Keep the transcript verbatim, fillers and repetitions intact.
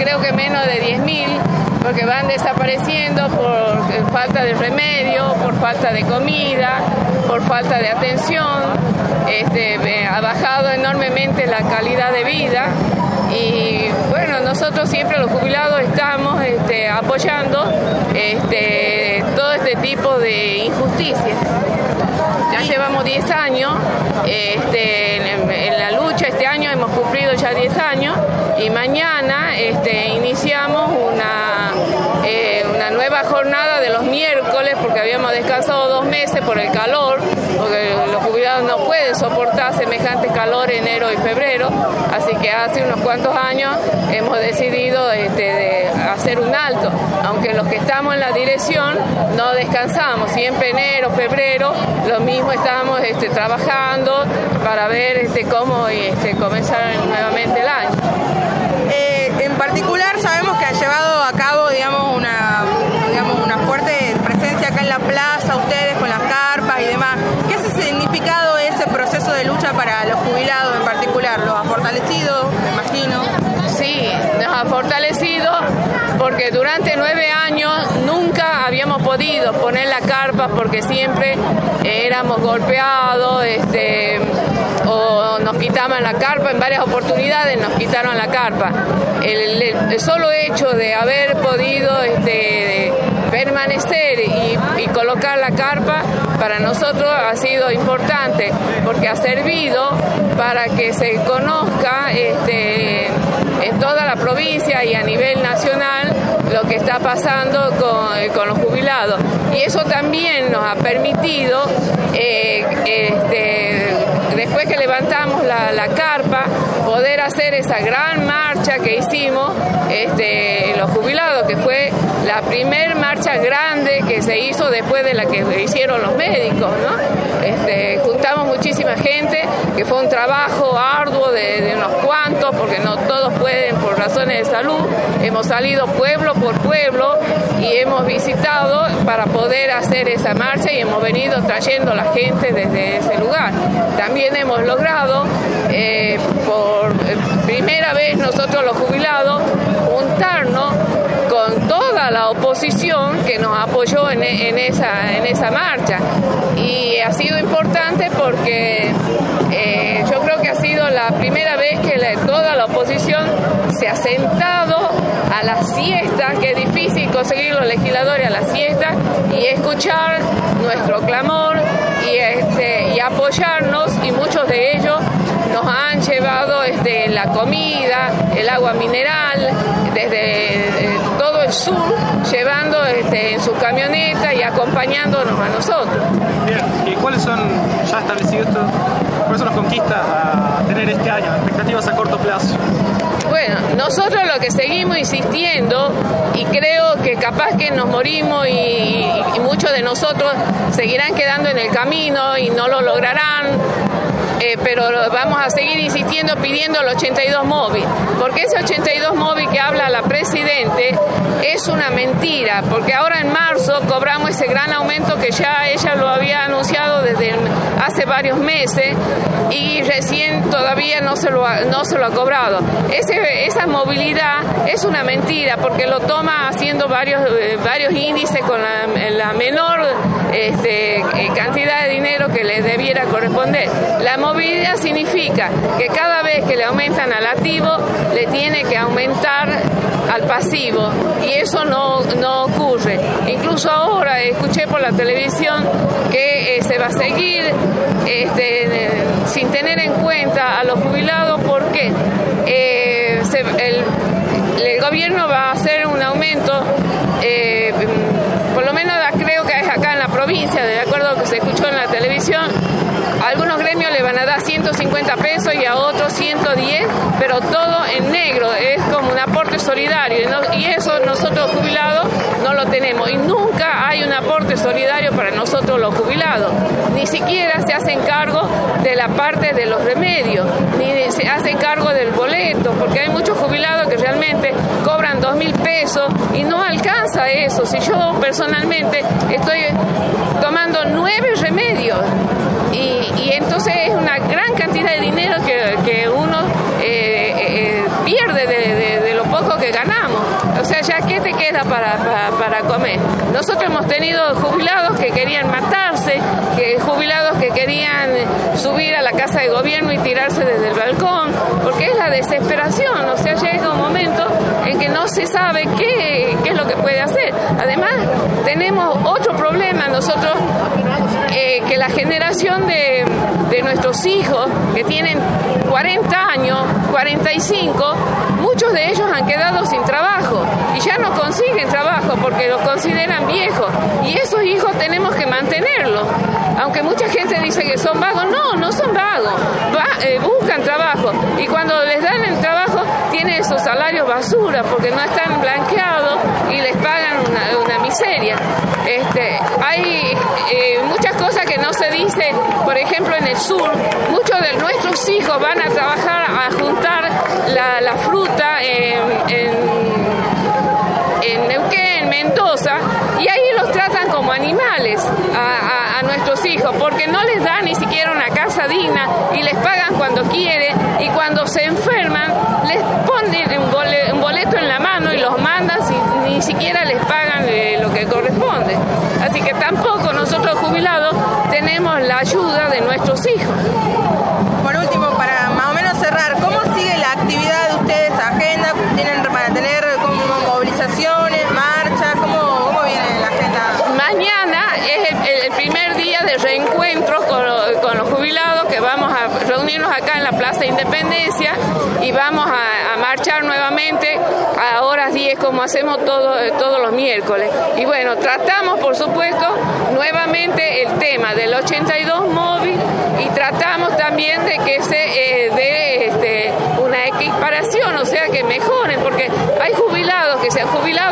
creo que menos de diez mil, porque van desapareciendo por falta de remedio, por falta de comida, por falta de atención. Este, ha bajado enormemente la calidad de vida y bueno, nosotros siempre los jubilados estamos este, apoyando este, todo este tipo de injusticias. Ya llevamos diez años este, en, en la lucha, este año hemos cumplido ya diez años y mañana este, iniciamos una, eh, una nueva jornada de los miércoles porque habíamos descansado dos meses por el calor, porque los jubilados no pueden soportar semejante calor enero y febrero, así que hace unos cuantos años hemos decidido este, de hacer un alto, aunque los que estamos en la dirección no descansamos, siempre enero, febrero, lo mismo estamos este, trabajando para ver este, cómo este, comenzar nuevamente el año. Eh, en particular sabemos que ha llevado a cabo digamos, una, digamos, una fuerte presencia acá en la plaza, ustedes con las carpas y demás. ¿Qué es el significado de ese proceso de lucha para los jubilados en particular? ¿Los ha fortalecido, me imagino? Sí, nos ha fortalecido porque durante nueve años nunca habíamos podido poner la carpa porque siempre éramos golpeados este, o nos quitaban la carpa, en varias oportunidades nos quitaron la carpa. El, el, el solo hecho de haber podido este, permanecer y, y colocar la carpa para nosotros ha sido importante porque ha servido para que se conozca este, en toda la provincia y a nivel nacional lo que está pasando con, con los jubilados. Y eso también nos ha permitido, eh, este, después que levantamos la, la carpa, poder hacer esa gran marcha que hicimos este, los jubilados, que fue la primer marcha grande que se hizo después de la que hicieron los médicos, ¿no? Este, juntamos muchísima gente, que fue un trabajo arduo de, de unos cuantos, porque no todos pueden por razones de salud. Hemos salido pueblo por pueblo y hemos visitado para poder hacer esa marcha y hemos venido trayendo a la gente desde ese lugar. También hemos logrado, eh, por primera vez nosotros los jubilados, juntarnos con toda la oposición que nos apoyó en, en, esa, en esa marcha. Y ha sido importante porque eh, yo creo que ha sido la primera vez que la, toda la oposición se ha sentado a la siesta, que es difícil conseguir los legisladores a la siesta, y escuchar nuestro clamor y, este, y apoyarnos, y muchos de ellos nos han llevado este, la comida, el agua mineral, desde eh, todo el sur, llevando este, en su camioneta y acompañándonos a nosotros. Bien, ¿y cuáles son, ya establecido esto, cuáles son las conquistas a tener este año, expectativas a corto plazo? Bueno, nosotros lo que seguimos insistiendo, y creo que capaz que nos morimos y, y, y muchos de nosotros seguirán quedando en el camino y no lo lograrán, eh, pero vamos a seguir insistiendo pidiendo el ochenta y dos móvil, porque ese ochenta y dos móvil que habla la Presidente es una mentira, porque ahora en marzo cobramos ese gran aumento que ya ella lo había anunciado desde hace varios meses y recién todavía no se lo ha, no se lo ha cobrado. Ese, esa movilidad es una mentira porque lo toma haciendo varios, eh, varios índices con la, la menor este, cantidad de dinero que le debiera corresponder. La movilidad significa que cada vez que le aumentan al activo, le tiene que aumentar al pasivo, y eso no, no ocurre. Incluso ahora escuché por la televisión que eh, se va a seguir este, eh, sin tener en cuenta a los jubilados, porque eh, se, el, el gobierno va a hacer un aumento, eh, por lo menos creo que es acá en la provincia, de acuerdo a lo que se escuchó en la televisión. A algunos gremios le van a dar ciento cincuenta pesos y a otros ciento diez, pero todo en negro, es como un aporte solidario, ¿no? Y eso nosotros jubilados no lo tenemos, y nunca hay un aporte solidario para nosotros los jubilados, ni siquiera se hacen cargo de la parte de los remedios, ni se hacen cargo del boleto, porque hay muchos jubilados que realmente cobran dos mil pesos y no alcanza eso. Si yo personalmente estoy tomando nueve remedios, y, y entonces es una gran cantidad de dinero que, que uno eh, eh, pierde de, de, de lo poco poco que ganamos. O sea, ya ¿qué te queda para, para, para comer? Nosotros hemos tenido jubilados que querían matarse, que jubilados que querían subir a la casa de gobierno y tirarse desde el balcón, porque es la desesperación. O sea, llega un momento en que no se sabe qué, qué es lo que puede hacer. Además, tenemos otro problema nosotros, eh, que la generación de, de nuestros hijos, que tienen cuarenta años, cuarenta y cinco, muchos de ellos han quedado sin trabajo y ya no consiguen trabajo porque los consideran viejos, y esos hijos tenemos que mantenerlos. Aunque mucha gente dice que son vagos, no, no son vagos, Va, eh, buscan trabajo, y cuando les dan el trabajo tienen esos salarios basura porque no están blanqueados y les pagan una, una miseria. Este, hay eh, muchas cosas que no se dice. Por ejemplo, en el sur, muchos de nuestros hijos van a trabajar a juntar la, la fruta en, en, en Neuquén, en Mendoza, y ahí los tratan como animales a, a, a nuestros hijos, porque no les dan ni siquiera una casa digna y les pagan cuando quieren, y cuando se enferman les ponen un boleto, un boleto en la mano y los mandan sin ni siquiera les pagan eh, lo que corresponde. Así que tampoco nosotros jubilados tenemos la ayuda de nuestros hijos. Por último, para más o menos cerrar, ¿cómo sigue la actividad de ustedes? ¿Agenda? ¿Tienen para tener como movilizaciones, marchas? ¿Cómo, cómo viene la agenda? Mañana es el, el primer día de reencuentro con, con los jubilados, que vamos a reunirnos acá en la Plaza Independencia y vamos a, a marchar nuevamente a horas diez, como hacemos todo, todos los miércoles. Y bueno, tratamos, por supuesto, nuevamente el tema del ochenta y dos móvil, y tratamos también de que se eh, dé este, una equiparación, o sea, que mejoren, porque hay jubilados que se han jubilado